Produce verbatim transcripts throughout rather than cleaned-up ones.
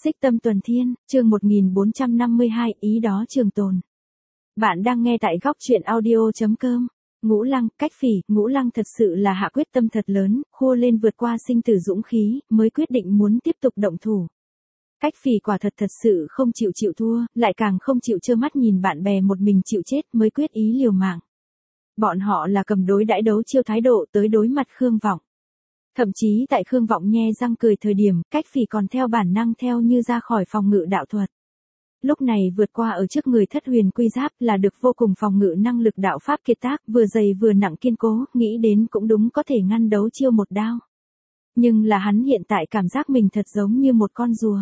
Xích Tâm Tuần Thiên, chương một nghìn bốn trăm năm mươi hai, ý đó trường tồn. Bạn đang nghe tại góc truyện audio chấm com. Ngũ Lăng, Cách Phỉ, Ngũ Lăng thật sự là hạ quyết tâm thật lớn, khua lên vượt qua sinh tử dũng khí, mới quyết định muốn tiếp tục động thủ. Cách Phỉ quả thật thật sự không chịu chịu thua, lại càng không chịu trơ mắt nhìn bạn bè một mình chịu chết mới quyết ý liều mạng. Bọn họ là cầm đối đãi đấu chiêu thái độ tới đối mặt Khương Vọng. Thậm chí tại Khương Vọng nhe răng cười thời điểm, Cách Phỉ còn theo bản năng theo như ra khỏi phòng ngự đạo thuật. Lúc này vượt qua ở trước người Thất Huyền Quy Giáp là được vô cùng phòng ngự năng lực đạo pháp kiệt tác, vừa dày vừa nặng kiên cố, nghĩ đến cũng đúng có thể ngăn đấu chiêu một đao. Nhưng là hắn hiện tại cảm giác mình thật giống như một con rùa.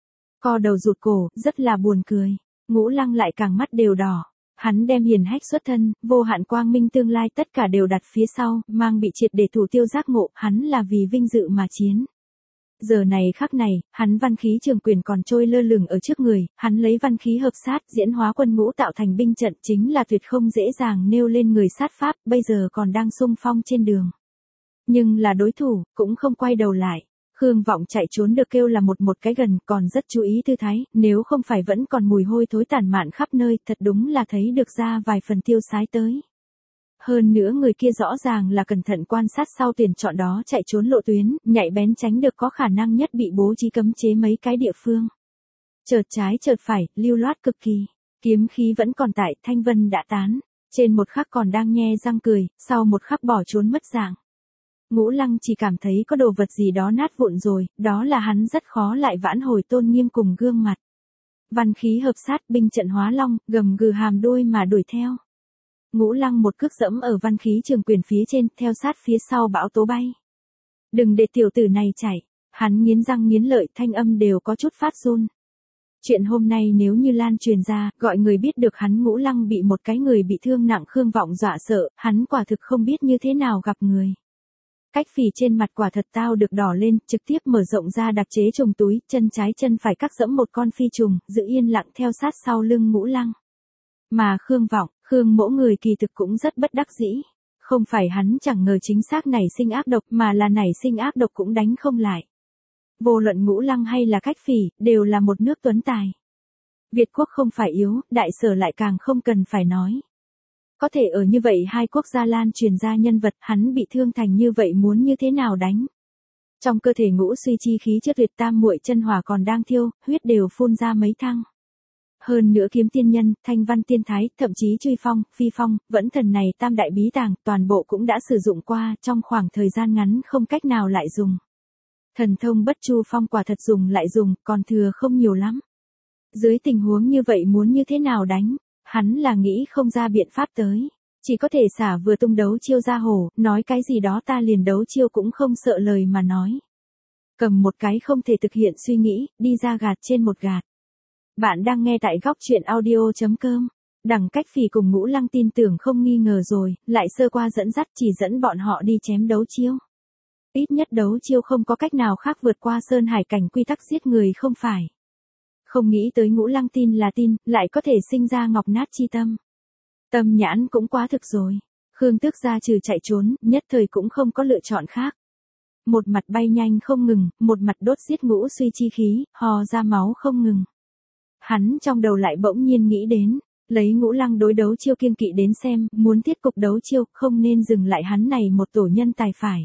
Co đầu rụt cổ, rất là buồn cười. Ngũ Lăng lại càng mắt đều đỏ. Hắn đem hiền hách xuất thân, vô hạn quang minh tương lai tất cả đều đặt phía sau, mang bị triệt để thủ tiêu giác ngộ, hắn là vì vinh dự mà chiến. Giờ này khắc này, hắn văn khí trường quyền còn trôi lơ lửng ở trước người, hắn lấy văn khí hợp sát, diễn hóa quân ngũ tạo thành binh trận chính là tuyệt không dễ dàng nêu lên người sát pháp, bây giờ còn đang xung phong trên đường. Nhưng là đối thủ, cũng không quay đầu lại. Khương Vọng chạy trốn được kêu là một một cái gần, còn rất chú ý tư thái, nếu không phải vẫn còn mùi hôi thối tản mạn khắp nơi, thật đúng là thấy được ra vài phần tiêu sái tới. Hơn nữa người kia rõ ràng là cẩn thận quan sát sau tuyển chọn đó chạy trốn lộ tuyến, nhạy bén tránh được có khả năng nhất bị bố trí cấm chế mấy cái địa phương. Chợt trái chợt phải, lưu loát cực kỳ, kiếm khí vẫn còn tại, thanh vân đã tán, trên một khắc còn đang nhe răng cười, sau một khắc bỏ trốn mất dạng. Ngũ Lăng chỉ cảm thấy có đồ vật gì đó nát vụn rồi, đó là hắn rất khó lại vãn hồi tôn nghiêm cùng gương mặt. Văn khí hợp sát, binh trận hóa long, gầm gừ hàm đuôi mà đuổi theo. Ngũ Lăng một cước dẫm ở văn khí trường quyền phía trên, theo sát phía sau bão tố bay. Đừng để tiểu tử này chạy, hắn nghiến răng nghiến lợi, thanh âm đều có chút phát run. Chuyện hôm nay nếu như lan truyền ra, gọi người biết được hắn Ngũ Lăng bị một cái người bị thương nặng Khương Vọng dọa sợ, hắn quả thực không biết như thế nào gặp người. Cách Phỉ trên mặt quả thật tao được đỏ lên, trực tiếp mở rộng ra đặc chế trùng túi, chân trái chân phải cắt dẫm một con phi trùng, giữ yên lặng theo sát sau lưng Ngũ Lăng. Mà Khương Vọng, Khương mỗ người kỳ thực cũng rất bất đắc dĩ. Không phải hắn chẳng ngờ chính xác nảy sinh ác độc mà là nảy sinh ác độc cũng đánh không lại. Vô luận Ngũ Lăng hay là Cách Phỉ, đều là một nước tuấn tài. Việt quốc không phải yếu, đại sở lại càng không cần phải nói. Có thể ở như vậy hai quốc gia lan truyền ra nhân vật, hắn bị thương thành như vậy muốn như thế nào đánh. Trong cơ thể ngũ suy chi khí chất tuyệt tam muội chân hỏa còn đang thiêu, huyết đều phun ra mấy thăng. Hơn nữa kiếm tiên nhân, thanh văn tiên thái, thậm chí truy phong, phi phong, vẫn thần này tam đại bí tàng, toàn bộ cũng đã sử dụng qua, trong khoảng thời gian ngắn không cách nào lại dùng. Thần thông bất chu phong quả thật dùng lại dùng, còn thừa không nhiều lắm. Dưới tình huống như vậy muốn như thế nào đánh? Hắn là nghĩ không ra biện pháp tới, chỉ có thể xả vừa tung đấu chiêu ra hổ, nói cái gì đó ta liền đấu chiêu cũng không sợ lời mà nói. Cầm một cái không thể thực hiện suy nghĩ, đi ra gạt trên một gạt. Bạn đang nghe tại góc truyện audio chấm com. Đằng Cách Phỉ cùng Ngũ Lăng tin tưởng không nghi ngờ rồi, lại sơ qua dẫn dắt chỉ dẫn bọn họ đi chém đấu chiêu. Ít nhất đấu chiêu không có cách nào khác vượt qua sơn hải cảnh quy tắc giết người không phải. Không nghĩ tới Ngũ Lăng tin là tin, lại có thể sinh ra ngọc nát chi tâm. Tâm nhãn cũng quá thực rồi. Khương Tước gia trừ chạy trốn, nhất thời cũng không có lựa chọn khác. Một mặt bay nhanh không ngừng, một mặt đốt giết ngũ suy chi khí, hò ra máu không ngừng. Hắn trong đầu lại bỗng nhiên nghĩ đến, lấy Ngũ Lăng đối đấu chiêu kiêng kỵ đến xem, muốn thiết cục đấu chiêu, không nên dừng lại hắn này một tổ nhân tài phải.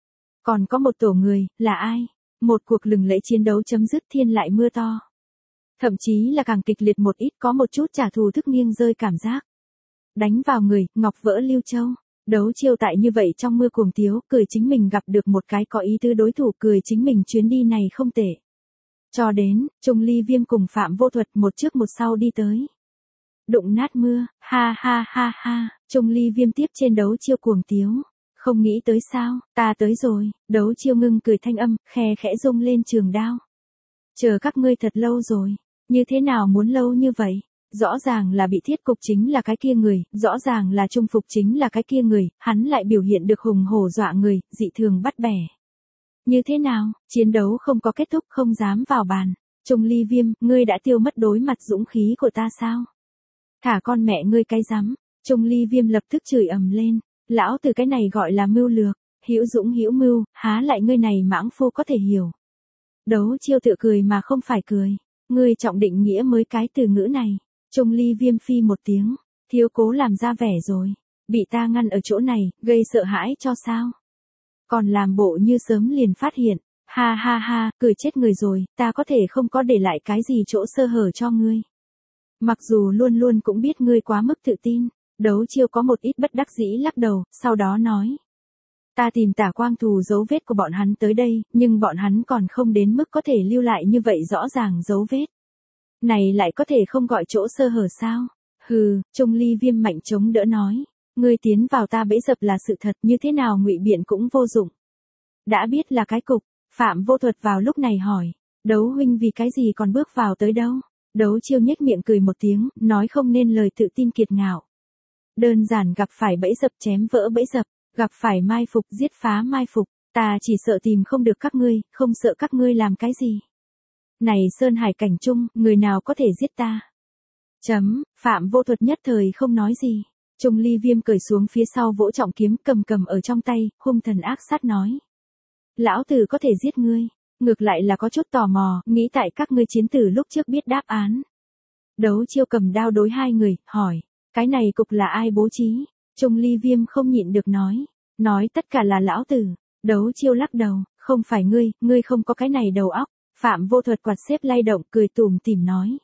Còn có một tổ người, là ai? Một cuộc lừng lẫy chiến đấu chấm dứt thiên lại mưa to. Thậm chí là càng kịch liệt một ít, có một chút trả thù thức nghiêng rơi cảm giác. Đánh vào người, ngọc vỡ lưu châu. Đấu chiêu tại như vậy trong mưa cuồng tiếu, cười chính mình gặp được một cái có ý tứ đối thủ, cười chính mình chuyến đi này không tệ. Cho đến, Trung Ly Viêm cùng Phạm Vô Thuật một trước một sau đi tới. Đụng nát mưa, ha ha ha ha, Trung Ly Viêm tiếp trên đấu chiêu cuồng tiếu. Không nghĩ tới sao, ta tới rồi, đấu chiêu ngưng cười thanh âm, khe khẽ rung lên trường đao. Chờ các ngươi thật lâu rồi. Như thế nào muốn lâu như vậy? Rõ ràng là bị thiết cục chính là cái kia người, rõ ràng là trung phục chính là cái kia người, hắn lại biểu hiện được hùng hổ dọa người, dị thường bắt bẻ. Như thế nào, chiến đấu không có kết thúc không dám vào bàn. Trung Ly Viêm, ngươi đã tiêu mất đối mặt dũng khí của ta sao? Thả con mẹ ngươi cái rắm. Trung Ly Viêm lập tức chửi ầm lên, lão từ cái này gọi là mưu lược, hữu dũng hữu mưu, há lại ngươi này mãng phu có thể hiểu. Đấu Chiêu tự cười mà không phải cười. Ngươi trọng định nghĩa mới cái từ ngữ này. Trung Ly Viêm phi một tiếng, thiếu cố làm ra vẻ rồi. Bị ta ngăn ở chỗ này, gây sợ hãi cho sao? Còn làm bộ như sớm liền phát hiện. Ha ha ha, cười chết người rồi, ta có thể không có để lại cái gì chỗ sơ hở cho ngươi. Mặc dù luôn luôn cũng biết ngươi quá mức tự tin, Đấu Chiêu có một ít bất đắc dĩ lắc đầu, sau đó nói. Ta tìm Tả Quang Thù dấu vết của bọn hắn tới đây, nhưng bọn hắn còn không đến mức có thể lưu lại như vậy rõ ràng dấu vết. Này lại có thể không gọi chỗ sơ hở sao? Hừ, Trung Ly Viêm mạnh chống đỡ nói. Ngươi tiến vào ta bẫy dập là sự thật, như thế nào ngụy biện cũng vô dụng. Đã biết là cái cục, Phạm Vô Thuật vào lúc này hỏi. Đấu huynh vì cái gì còn bước vào tới đâu? Đấu Chiêu nhếch miệng cười một tiếng, nói không nên lời tự tin kiệt ngạo. Đơn giản gặp phải bẫy dập chém vỡ bẫy dập, gặp phải mai phục giết phá mai phục, ta chỉ sợ tìm không được các ngươi, không sợ các ngươi làm cái gì. Này Sơn Hải cảnh trung, người nào có thể giết ta? Chấm, Phạm Vô Thuật nhất thời không nói gì. Trung Ly Viêm cởi xuống phía sau vỗ trọng kiếm cầm cầm ở trong tay, hung thần ác sát nói. Lão tử có thể giết ngươi, ngược lại là có chút tò mò, nghĩ tại các ngươi chiến tử lúc trước biết đáp án. Đấu Chiêu cầm đao đối hai người, hỏi, cái này cục là ai bố trí? Trung Ly Viêm không nhịn được nói, nói tất cả là lão tử. Đấu Chiêu lắc đầu, không phải ngươi, ngươi không có cái này đầu óc. Phạm Vô Thuật quạt xếp lay động cười tủm tỉm nói.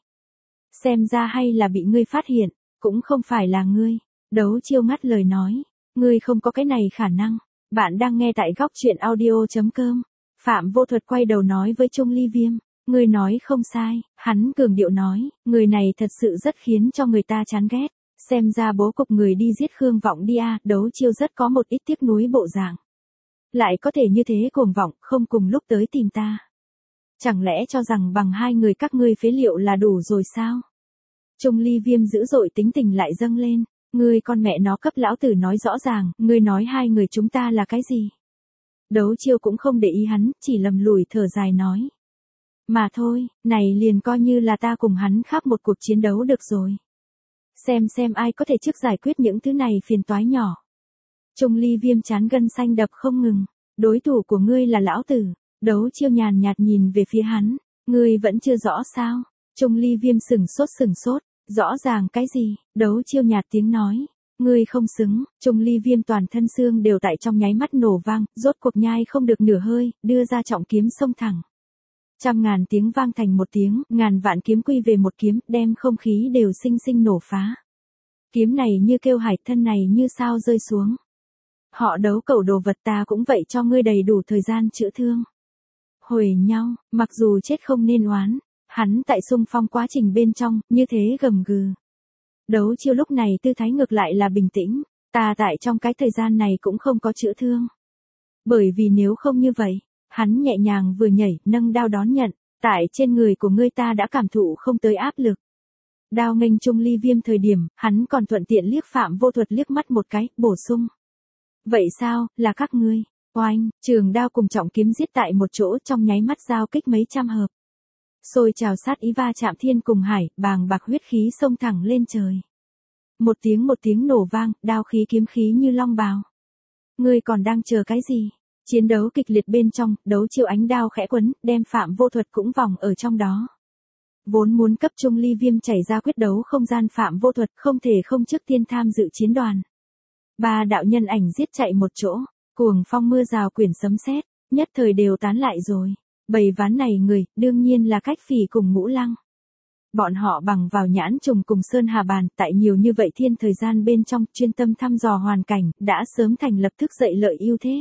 Xem ra hay là bị ngươi phát hiện, cũng không phải là ngươi. Đấu Chiêu ngắt lời nói, ngươi không có cái này khả năng. Bạn đang nghe tại góc truyện audio chấm com. Phạm Vô Thuật quay đầu nói với Trung Ly Viêm, ngươi nói không sai, hắn cường điệu nói, người này thật sự rất khiến cho người ta chán ghét. Xem ra bố cục người đi giết Khương Vọng đi à, Đấu Chiêu rất có một ít tiếc nuối bộ dạng. Lại có thể như thế cuồng vọng, không cùng lúc tới tìm ta. Chẳng lẽ cho rằng bằng hai người các ngươi phế liệu là đủ rồi sao? Trung Ly Viêm dữ dội tính tình lại dâng lên, ngươi con mẹ nó cấp lão tử nói rõ ràng, ngươi nói hai người chúng ta là cái gì? Đấu Chiêu cũng không để ý hắn, chỉ lầm lùi thở dài nói. Mà thôi, này liền coi như là ta cùng hắn khắp một cuộc chiến đấu được rồi. Xem xem ai có thể trước giải quyết những thứ này phiền toái nhỏ. Trung Ly Viêm chán gân xanh đập không ngừng, đối thủ của ngươi là lão tử. Đấu Chiêu nhàn nhạt nhìn về phía hắn, ngươi vẫn chưa rõ sao? Trung Ly Viêm sừng sốt sừng sốt, rõ ràng cái gì? Đấu Chiêu nhạt tiếng nói, ngươi không xứng. Trung Ly Viêm toàn thân xương đều tại trong nháy mắt nổ vang, rốt cuộc nhai không được nửa hơi, đưa ra trọng kiếm xông thẳng. Trăm ngàn tiếng vang thành một tiếng, ngàn vạn kiếm quy về một kiếm, đem không khí đều sinh sinh nổ phá. Kiếm này như kêu hải, thân này như sao rơi xuống. Họ Đấu cẩu đồ vật, ta cũng vậy cho ngươi đầy đủ thời gian chữa thương. Hồi nhau, mặc dù chết không nên oán, hắn tại xung phong quá trình bên trong, như thế gầm gừ. Đấu Chiêu lúc này tư thái ngược lại là bình tĩnh, ta tại trong cái thời gian này cũng không có chữa thương. Bởi vì nếu không như vậy, hắn nhẹ nhàng vừa nhảy, nâng đao đón nhận, tại trên người của ngươi ta đã cảm thụ không tới áp lực. Đao nghênh Trung Ly Viêm thời điểm, hắn còn thuận tiện liếc Phạm Vô Thuật liếc mắt một cái, bổ sung. Vậy sao, là các ngươi? Oanh, trường đao cùng trọng kiếm giết tại một chỗ trong nháy mắt giao kích mấy trăm hợp. Xôi trào sát ý va chạm thiên cùng hải, bàng bạc huyết khí xông thẳng lên trời. Một tiếng một tiếng nổ vang, đao khí kiếm khí như long bào. Ngươi còn đang chờ cái gì? Chiến đấu kịch liệt bên trong, Đấu Chiêu ánh đao khẽ quấn, đem Phạm Vô Thuật cũng vòng ở trong đó. Vốn muốn cấp Trung Ly Viêm chảy ra quyết đấu không gian Phạm Vô Thuật không thể không trước tiên tham dự chiến đoàn. Ba đạo nhân ảnh giết chạy một chỗ, cuồng phong mưa rào quyển sấm sét, nhất thời đều tán lại rồi. Bầy ván này người, đương nhiên là Cách Phỉ cùng Ngũ Lăng. Bọn họ bằng vào nhãn trùng cùng Sơn Hà Bàn, tại nhiều như vậy thiên thời gian bên trong, chuyên tâm thăm dò hoàn cảnh, đã sớm thành lập thức dậy lợi ưu thế.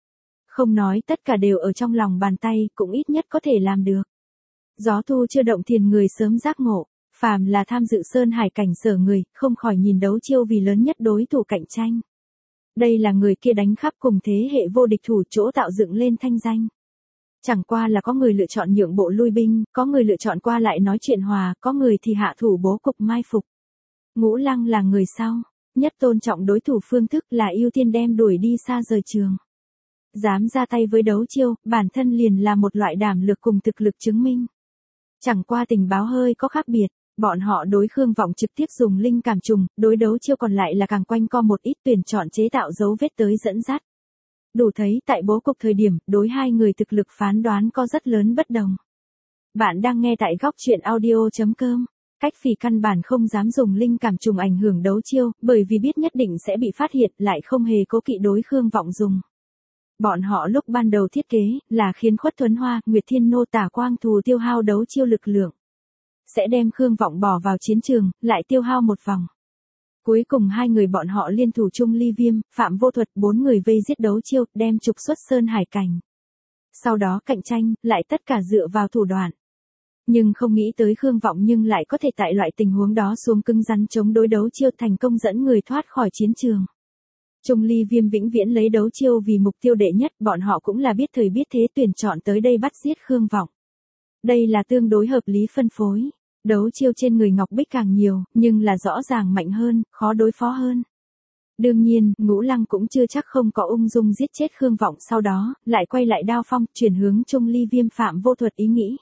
Không nói tất cả đều ở trong lòng bàn tay, cũng ít nhất có thể làm được. Gió thu chưa động thiền người sớm giác ngộ, phàm là tham dự Sơn Hải cảnh sở người, không khỏi nhìn Đấu Chiêu vì lớn nhất đối thủ cạnh tranh. Đây là người kia đánh khắp cùng thế hệ vô địch thủ chỗ tạo dựng lên thanh danh. Chẳng qua là có người lựa chọn nhượng bộ lui binh, có người lựa chọn qua lại nói chuyện hòa, có người thì hạ thủ bố cục mai phục. Ngũ Lăng là người sau, nhất tôn trọng đối thủ phương thức là ưu tiên đem đuổi đi xa rời trường. Dám ra tay với Đấu Chiêu, bản thân liền là một loại đảm lược cùng thực lực chứng minh. Chẳng qua tình báo hơi có khác biệt, bọn họ đối Khương Vọng trực tiếp dùng linh cảm trùng, đối Đấu Chiêu còn lại là càng quanh co một ít tuyển chọn chế tạo dấu vết tới dẫn dắt. Đủ thấy tại bố cục thời điểm, đối hai người thực lực phán đoán có rất lớn bất đồng. Bạn đang nghe tại góc chuyện audio.com. Cách Phỉ căn bản không dám dùng linh cảm trùng ảnh hưởng đấu chiêu, bởi vì biết nhất định sẽ bị phát hiện, lại không hề cố kỵ đối Khương Vọng dùng. Bọn họ lúc ban đầu thiết kế, là khiến Khuất Thuấn Hoa, Nguyệt Thiên Nô Tả Quang Thù tiêu hao đấu chiêu lực lượng. Sẽ đem Khương Vọng bỏ vào chiến trường, lại tiêu hao một vòng. Cuối cùng hai người bọn họ liên thủ Trung Ly Viêm, Phạm Vô Thuật, bốn người vây giết đấu chiêu, đem trục xuất Sơn Hải Cảnh. Sau đó cạnh tranh, lại tất cả dựa vào thủ đoạn. Nhưng không nghĩ tới Khương Vọng nhưng lại có thể tại loại tình huống đó xuống cứng rắn chống đối đấu chiêu thành công dẫn người thoát khỏi chiến trường. Trung Ly Viêm vĩnh viễn lấy đấu chiêu vì mục tiêu đệ nhất, bọn họ cũng là biết thời biết thế tuyển chọn tới đây bắt giết Khương Vọng. Đây là tương đối hợp lý phân phối. Đấu chiêu trên người Ngọc Bích càng nhiều, nhưng là rõ ràng mạnh hơn, khó đối phó hơn. Đương nhiên, Ngũ Lăng cũng chưa chắc không có ung dung giết chết Khương Vọng, sau đó, lại quay lại đao phong, chuyển hướng Trung Ly Viêm Phạm Vô Thuật ý nghĩ.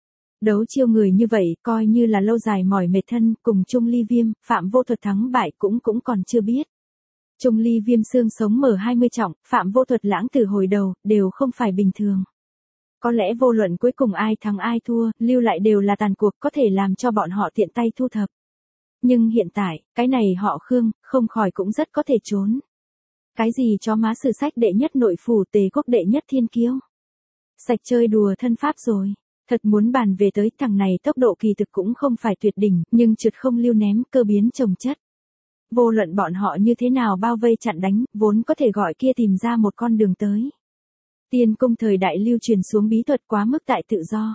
Đấu chiêu người như vậy, coi như là lâu dài mỏi mệt thân, cùng Trung Ly Viêm, Phạm Vô Thuật thắng bại cũng cũng còn chưa biết. Trung Ly Viêm xương sống mở hai mươi trọng, Phạm Vô Thuật lãng từ hồi đầu, đều không phải bình thường. Có lẽ vô luận cuối cùng ai thắng ai thua, lưu lại đều là tàn cuộc có thể làm cho bọn họ tiện tay thu thập. Nhưng hiện tại, cái này họ Khương, không khỏi cũng rất có thể trốn. Cái gì chó má sử sách đệ nhất nội phủ Tề Quốc đệ nhất thiên kiêu. Sạch chơi đùa thân pháp rồi. Thật muốn bàn về tới thằng này tốc độ kỳ thực cũng không phải tuyệt đỉnh, nhưng trượt không lưu ném, cơ biến chồng chất. Vô luận bọn họ như thế nào bao vây chặn đánh, vốn có thể gọi kia tìm ra một con đường tới. Tiên cung thời đại lưu truyền xuống bí thuật quá mức tại tự do.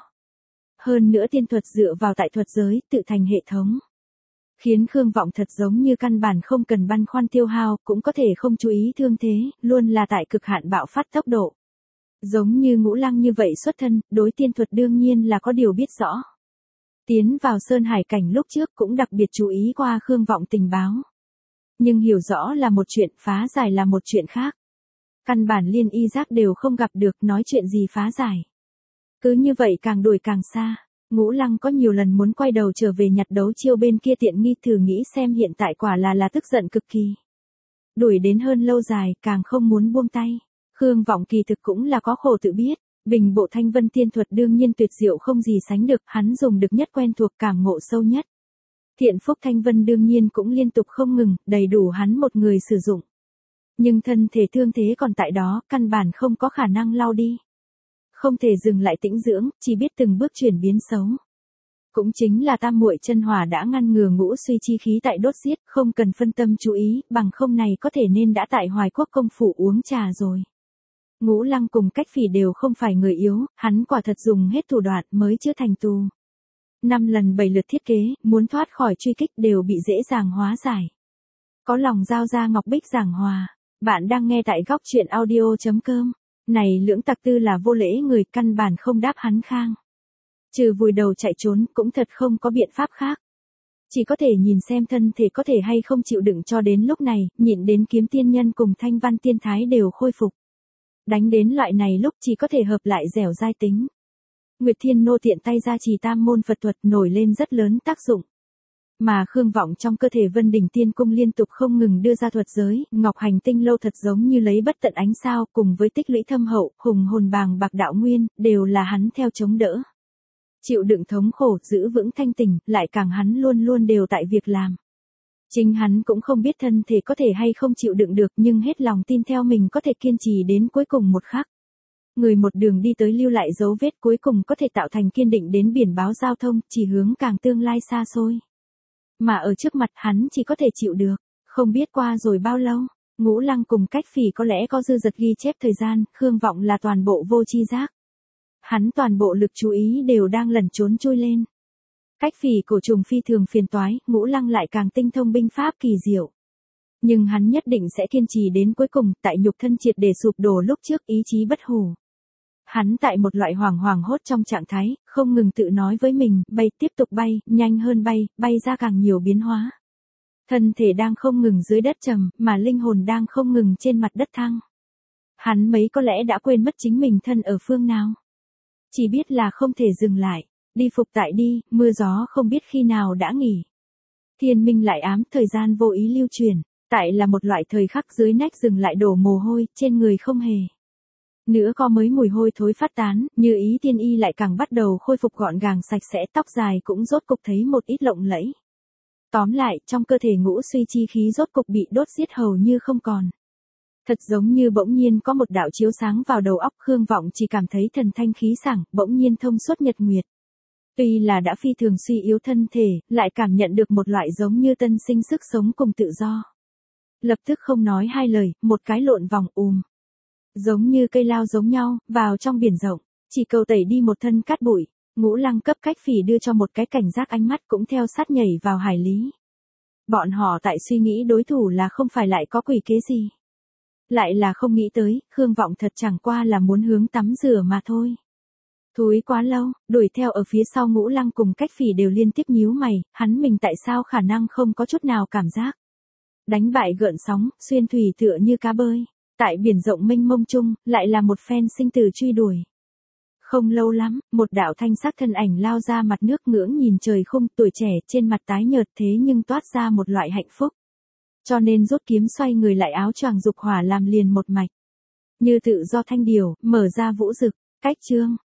Hơn nữa tiên thuật dựa vào tại thuật giới, tự thành hệ thống. Khiến Khương Vọng thật giống như căn bản không cần băn khoăn tiêu hao, cũng có thể không chú ý thương thế, luôn là tại cực hạn bạo phát tốc độ. Giống như Ngũ Lăng như vậy xuất thân, đối tiên thuật đương nhiên là có điều biết rõ. Tiến vào Sơn Hải Cảnh lúc trước cũng đặc biệt chú ý qua Khương Vọng tình báo. Nhưng hiểu rõ là một chuyện, phá giải là một chuyện khác. Căn bản liên y giác đều không gặp được, nói chuyện gì phá giải. Cứ như vậy càng đuổi càng xa. Ngũ Lăng có nhiều lần muốn quay đầu trở về nhặt đấu chiêu bên kia tiện nghi, thử nghĩ xem hiện tại quả là là tức giận cực kỳ. Đuổi đến hơn lâu dài, càng không muốn buông tay. Khương Vọng kỳ thực cũng là có khổ tự biết. Bình bộ thanh vân tiên thuật đương nhiên tuyệt diệu không gì sánh được, hắn dùng được nhất quen thuộc, cảm ngộ sâu nhất. Thiện phúc thanh vân đương nhiên cũng liên tục không ngừng, đầy đủ hắn một người sử dụng. Nhưng thân thể thương thế còn tại đó, căn bản không có khả năng lau đi. Không thể dừng lại tĩnh dưỡng, chỉ biết từng bước chuyển biến xấu. Cũng chính là tam muội chân hỏa đã ngăn ngừa ngũ suy chi khí tại đốt giết, không cần phân tâm chú ý, bằng không này có thể nên đã tại Hoài Quốc công phủ uống trà rồi. Ngũ Lăng cùng Cách Phỉ đều không phải người yếu, hắn quả thật dùng hết thủ đoạn mới chưa thành tù. Năm lần bảy lượt thiết kế, muốn thoát khỏi truy kích đều bị dễ dàng hóa giải. Có lòng giao ra Ngọc Bích giảng hòa. Bạn đang nghe tại góc chuyện audio.com. Này lưỡng tặc tư là vô lễ người, căn bản không đáp hắn khang. Trừ vùi đầu chạy trốn cũng thật không có biện pháp khác. Chỉ có thể nhìn xem thân thể có thể hay không chịu đựng cho đến lúc này, nhịn đến kiếm tiên nhân cùng thanh văn tiên thái đều khôi phục. Đánh đến loại này lúc chỉ có thể hợp lại dẻo dai tính. Nguyệt Thiên Nô tiện tay ra trì tam môn Phật thuật nổi lên rất lớn tác dụng. Mà Khương Vọng trong cơ thể Vân Đỉnh Tiên Cung liên tục không ngừng đưa ra thuật giới, Ngọc Hành Tinh Lâu thật giống như lấy bất tận ánh sao, cùng với tích lũy thâm hậu, hùng hồn bàng bạc đạo nguyên, đều là hắn theo chống đỡ. Chịu đựng thống khổ, giữ vững thanh tỉnh, lại càng hắn luôn luôn đều tại việc làm. Chính hắn cũng không biết thân thể có thể hay không chịu đựng được, nhưng hết lòng tin theo mình có thể kiên trì đến cuối cùng một khắc. Người một đường đi tới lưu lại dấu vết, cuối cùng có thể tạo thành kiên định đến biển báo giao thông, chỉ hướng càng tương lai xa xôi. Mà ở trước mặt hắn chỉ có thể chịu được, không biết qua rồi bao lâu. Ngũ Lăng cùng Cách Phỉ có lẽ có dư dật ghi chép thời gian, Khương Vọng là toàn bộ vô chi giác. Hắn toàn bộ lực chú ý đều đang lẩn trốn trôi lên. Cách Phỉ cổ trùng phi thường phiền toái, Ngũ Lăng lại càng tinh thông binh pháp kỳ diệu. Nhưng hắn nhất định sẽ kiên trì đến cuối cùng, tại nhục thân triệt để sụp đổ lúc trước, ý chí bất hủ. Hắn tại một loại hoảng hoảng hốt trong trạng thái, không ngừng tự nói với mình, bay tiếp tục bay, nhanh hơn bay, bay ra càng nhiều biến hóa. Thân thể đang không ngừng dưới đất trầm, mà linh hồn đang không ngừng trên mặt đất thăng. Hắn mấy có lẽ đã quên mất chính mình thân ở phương nào. Chỉ biết là không thể dừng lại, đi phục tại đi, mưa gió không biết khi nào đã nghỉ. Thiên minh lại ám, thời gian vô ý lưu truyền. Tại là một loại thời khắc dưới nách dừng lại đổ mồ hôi, trên người không hề. Nữa có mấy mùi hôi thối phát tán, như ý tiên y lại càng bắt đầu khôi phục gọn gàng sạch sẽ, tóc dài cũng rốt cục thấy một ít lộng lẫy. Tóm lại, trong cơ thể ngũ suy chi khí rốt cục bị đốt giết hầu như không còn. Thật giống như bỗng nhiên có một đạo chiếu sáng vào đầu óc, Khương Vọng chỉ cảm thấy thần thanh khí sảng, bỗng nhiên thông suốt nhật nguyệt. Tuy là đã phi thường suy yếu thân thể, lại cảm nhận được một loại giống như tân sinh sức sống cùng tự do. Lập tức không nói hai lời, một cái lộn vòng ùm. Giống như cây lao giống nhau, vào trong biển rộng, chỉ cầu tẩy đi một thân cát bụi. Ngũ Lăng cấp Cách Phỉ đưa cho một cái cảnh giác ánh mắt, cũng theo sát nhảy vào hải lý. Bọn họ tại suy nghĩ đối thủ là không phải lại có quỷ kế gì. Lại là không nghĩ tới, Khương Vọng thật chẳng qua là muốn hướng tắm rửa mà thôi. Thúi quá lâu, đuổi theo ở phía sau Ngũ Lăng cùng Cách Phỉ đều liên tiếp nhíu mày, hắn mình tại sao khả năng không có chút nào cảm giác. Đánh bại gợn sóng, xuyên thủy tựa như cá bơi. Tại biển rộng mênh mông chung, lại là một phen sinh tử truy đuổi. Không lâu lắm, một đạo thanh sắc thân ảnh lao ra mặt nước, ngưỡng nhìn trời khung, tuổi trẻ trên mặt tái nhợt thế nhưng toát ra một loại hạnh phúc. Cho nên rút kiếm xoay người lại, áo choàng dục hỏa làm liền một mạch. Như tự do thanh điều, mở ra vũ dực, cách chương.